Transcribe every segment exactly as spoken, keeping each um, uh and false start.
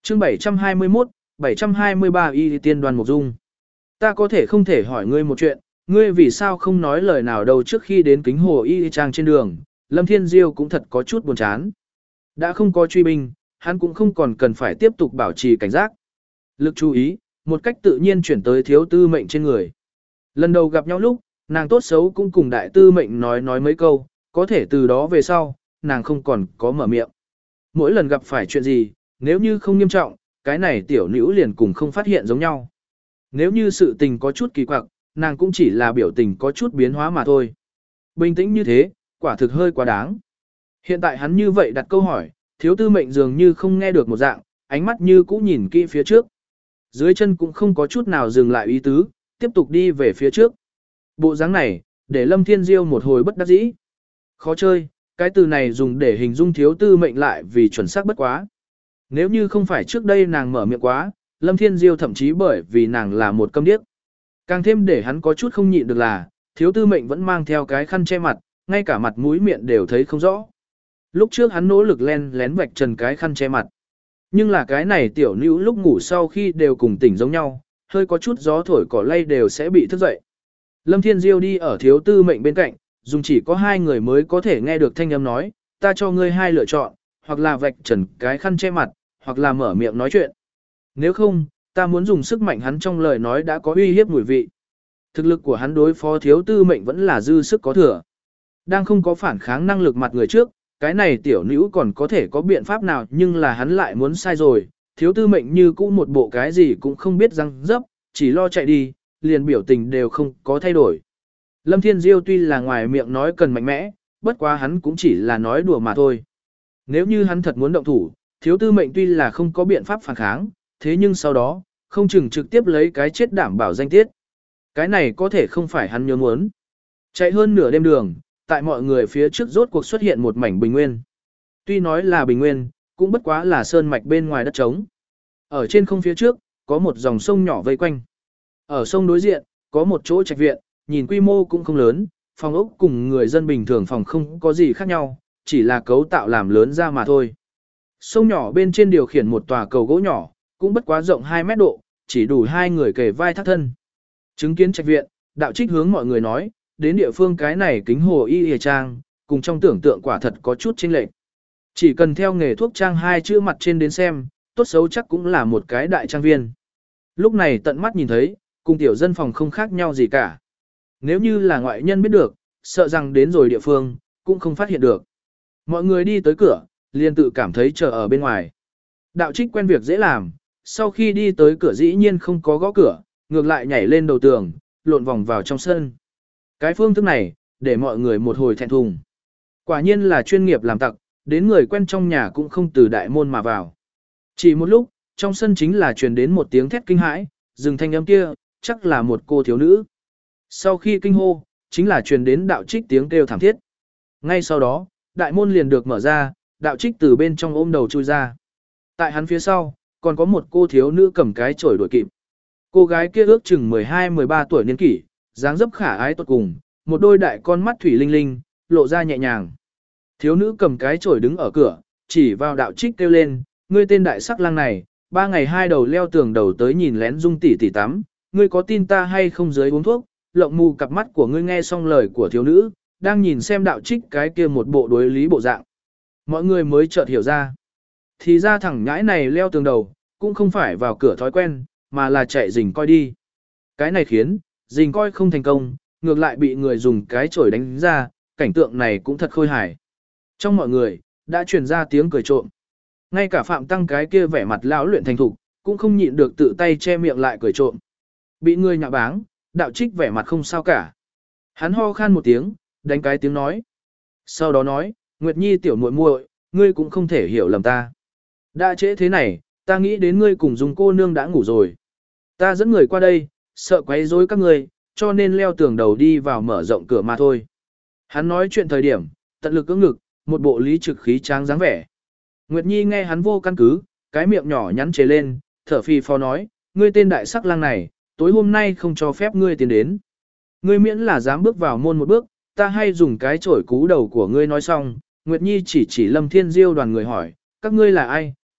Chương bảy trăm hai mươi mốt, bảy trăm hai mươi ba Y Tiên Đoàn Mục Dung. Ta có thể không thể hỏi ngươi một chuyện, ngươi vì sao không nói lời nào đâu trước khi đến kính hồ Y Trang trên đường, Lâm Thiên Diêu cũng thật có chút buồn chán. Đã không có truy binh, hắn cũng không còn cần phải tiếp tục bảo trì cảnh giác. Lực chú ý, một cách tự nhiên chuyển tới thiếu tư mệnh trên người. Lần đầu gặp nhau lúc, nàng tốt xấu cũng cùng đại tư mệnh nói nói mấy câu, có thể từ đó về sau, nàng không còn có mở miệng. Mỗi lần gặp phải chuyện gì, nếu như không nghiêm trọng, cái này tiểu nữ liền cùng không phát hiện giống nhau. Nếu như sự tình có chút kỳ quặc, nàng cũng chỉ là biểu tình có chút biến hóa mà thôi. Bình tĩnh như thế, quả thực hơi quá đáng. Hiện tại hắn như vậy đặt câu hỏi, thiếu tư mệnh dường như không nghe được một dạng, ánh mắt như cũ nhìn kỹ phía trước. Dưới chân cũng không có chút nào dừng lại ý tứ, tiếp tục đi về phía trước. Bộ dáng này, để Lâm Thiên Diêu một hồi bất đắc dĩ. Khó chơi, cái từ này dùng để hình dung thiếu tư mệnh lại vì chuẩn xác bất quá. Nếu như không phải trước đây nàng mở miệng quá, Lâm Thiên Diêu thậm chí bởi vì nàng là một câm điếc. Càng thêm để hắn có chút không nhịn được là, thiếu tư mệnh vẫn mang theo cái khăn che mặt, ngay cả mặt mũi miệng đều thấy không rõ. Lúc trước hắn nỗ lực len lén vạch trần cái khăn che mặt. Nhưng là cái này tiểu nữ lúc ngủ sau khi đều cùng tỉnh giống nhau, hơi có chút gió thổi cỏ lay đều sẽ bị thức dậy. Lâm Thiên Diêu đi ở thiếu tư mệnh bên cạnh, dùng chỉ có hai người mới có thể nghe được thanh âm nói, ta cho ngươi hai lựa chọn, hoặc là vạch trần cái khăn che mặt, hoặc là mở miệng nói chuyện. Nếu không, ta muốn dùng sức mạnh hắn trong lời nói đã có uy hiếp mùi vị. Thực lực của hắn đối phó thiếu tư mệnh vẫn là dư sức có thừa. Đang không có phản kháng năng lực mặt người trước, cái này tiểu nữ còn có thể có biện pháp nào nhưng là hắn lại muốn sai rồi. Thiếu tư mệnh như cũ một bộ cái gì cũng không biết răng dấp, chỉ lo chạy đi, liền biểu tình đều không có thay đổi. Lâm Thiên Diêu tuy là ngoài miệng nói cần mạnh mẽ, bất quá hắn cũng chỉ là nói đùa mà thôi. Nếu như hắn thật muốn động thủ, thiếu tư mệnh tuy là không có biện pháp phản kháng, thế nhưng sau đó, không chừng trực tiếp lấy cái chết đảm bảo danh tiết. Cái này có thể không phải hắn nhớ muốn. Chạy hơn nửa đêm đường, tại mọi người phía trước rốt cuộc xuất hiện một mảnh bình nguyên. Tuy nói là bình nguyên, cũng bất quá là sơn mạch bên ngoài đất trống. Ở trên không phía trước, có một dòng sông nhỏ vây quanh. Ở sông đối diện, có một chỗ trạch viện, nhìn quy mô cũng không lớn, phòng ốc cùng người dân bình thường phòng không có gì khác nhau, chỉ là cấu tạo làm lớn ra mà thôi. Sông nhỏ bên trên điều khiển một tòa cầu gỗ nhỏ, cũng bất quá rộng hai mét độ, chỉ đủ hai người kề vai thắt thân. Chứng kiến trạch viện, đạo trích hướng mọi người nói, đến địa phương cái này kính hồ y hề trang, cùng trong tưởng tượng quả thật có chút chênh lệch. Chỉ cần theo nghề thuốc trang hai chữ mặt trên đến xem, tốt xấu chắc cũng là một cái đại trang viên. Lúc này tận mắt nhìn thấy, cùng tiểu dân phòng không khác nhau gì cả. Nếu như là ngoại nhân biết được, sợ rằng đến rồi địa phương, cũng không phát hiện được. Mọi người đi tới cửa, liền tự cảm thấy chờ ở bên ngoài. Đạo trích quen việc dễ làm, sau khi đi tới cửa dĩ nhiên không có gõ cửa, ngược lại nhảy lên đầu tường, lộn vòng vào trong sân. Cái phương thức này, để mọi người một hồi thẹn thùng. Quả nhiên là chuyên nghiệp làm tặc, đến người quen trong nhà cũng không từ đại môn mà vào. Chỉ một lúc, trong sân chính là truyền đến một tiếng thét kinh hãi, dừng thanh âm kia, chắc là một cô thiếu nữ. Sau khi kinh hô, chính là truyền đến đạo trích tiếng kêu thảm thiết. Ngay sau đó, đại môn liền được mở ra, đạo trích từ bên trong ôm đầu chui ra. Tại hắn phía sau, còn có một cô thiếu nữ cầm cái chổi đuổi kịp. Cô gái kia ước chừng mười hai mười ba tuổi niên kỷ, dáng dấp khả ái tốt cùng, một đôi đại con mắt thủy linh linh, lộ ra nhẹ nhàng. Thiếu nữ cầm cái chổi đứng ở cửa, chỉ vào đạo trích kêu lên, ngươi tên đại sắc lang này, ba ngày hai đầu leo tường đầu tới nhìn lén Dung tỷ tỷ tắm, ngươi có tin ta hay không dưới uống thuốc? Lộng mù cặp mắt của ngươi nghe xong lời của thiếu nữ, đang nhìn xem đạo trích cái kia một bộ đối lý bộ dạng. Mọi người mới chợt hiểu ra. Thì ra thằng nhãi này leo tường đầu, cũng không phải vào cửa thói quen, mà là chạy rình coi đi. Cái này khiến, rình coi không thành công, ngược lại bị người dùng cái chổi đánh ra, cảnh tượng này cũng thật khôi hài. Trong mọi người, đã truyền ra tiếng cười trộm. Ngay cả Phạm Tăng cái kia vẻ mặt lão luyện thành thục, cũng không nhịn được tự tay che miệng lại cười trộm. Bị người nhạ báng, đạo trích vẻ mặt không sao cả. Hắn ho khan một tiếng, đánh cái tiếng nói. Sau đó nói, Nguyệt Nhi tiểu muội muội, ngươi cũng không thể hiểu lầm ta. Đã trễ thế này, ta nghĩ đến ngươi cùng Dung cô nương đã ngủ rồi. Ta dẫn người qua đây, sợ quấy rối các ngươi, cho nên leo tường đầu đi vào mở rộng cửa mà thôi. Hắn nói chuyện thời điểm, tận lực cưỡng ngực, một bộ lý trực khí tráng dáng vẻ. Nguyệt Nhi nghe hắn vô căn cứ, cái miệng nhỏ nhắn chế lên, thở phì phò nói, ngươi tên đại sắc lang này, tối hôm nay không cho phép ngươi tiến đến. Ngươi miễn là dám bước vào môn một bước, ta hay dùng cái chổi cú đầu của ngươi nói xong. Nguyệt Nhi chỉ chỉ Lâm Thiên Diêu đoàn người hỏi, các ngươi là ai,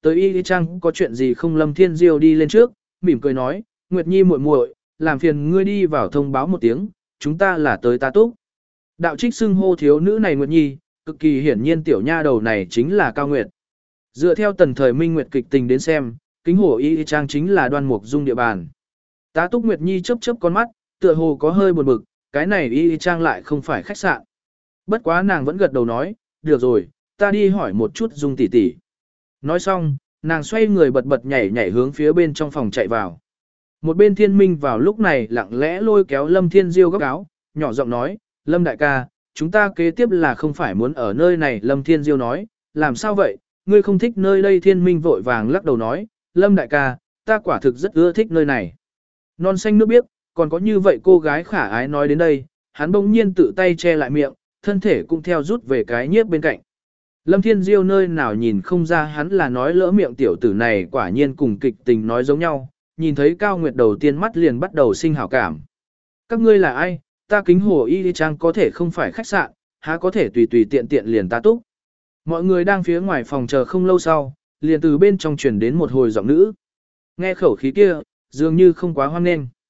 tới y trang có chuyện gì không? Lâm Thiên Diêu đi lên trước, mỉm cười nói, Nguyệt Nhi muội muội, làm phiền ngươi đi vào thông báo một tiếng, chúng ta là tới tá túc. Đạo trích xưng hô thiếu nữ này Nguyệt Nhi, cực kỳ hiển nhiên tiểu nha đầu này chính là Cao Nguyệt. Dựa theo tần thời minh nguyệt kịch tình đến xem, kính hồ y trang chính là Đoan Mục Dung địa bàn. Tá túc Nguyệt Nhi chớp chớp con mắt, tựa hồ có hơi buồn bực, cái này y trang lại không phải khách sạn. Bất quá nàng vẫn gật đầu nói, được rồi, ta đi hỏi một chút Dung tỷ tỷ. Nói xong, nàng xoay người bật bật nhảy nhảy hướng phía bên trong phòng chạy vào. Một bên Thiên Minh vào lúc này lặng lẽ lôi kéo Lâm Thiên Diêu góc áo, nhỏ giọng nói, Lâm đại ca, chúng ta kế tiếp là không phải muốn ở nơi này. Lâm Thiên Diêu nói, làm sao vậy, ngươi không thích nơi đây? Thiên Minh vội vàng lắc đầu nói, Lâm đại ca, ta quả thực rất ưa thích nơi này. Non xanh nước biếc, còn có như vậy cô gái khả ái. Nói đến đây, hắn bỗng nhiên tự tay che lại miệng, thân thể cũng theo rút về cái nhiếp bên cạnh. Lâm Thiên Diêu nơi nào nhìn không ra hắn là nói lỡ miệng, tiểu tử này quả nhiên cùng kịch tình nói giống nhau, nhìn thấy Cao Nguyệt đầu tiên mắt liền bắt đầu sinh hảo cảm. Các ngươi là ai? Ta kính hồ y trang có thể không phải khách sạn, há có thể tùy tùy tiện tiện liền tá túc. Mọi người đang phía ngoài phòng chờ không lâu sau, liền từ bên trong truyền đến một hồi giọng nữ. Nghe khẩu khí kia, dường như không quá hoan nghênh.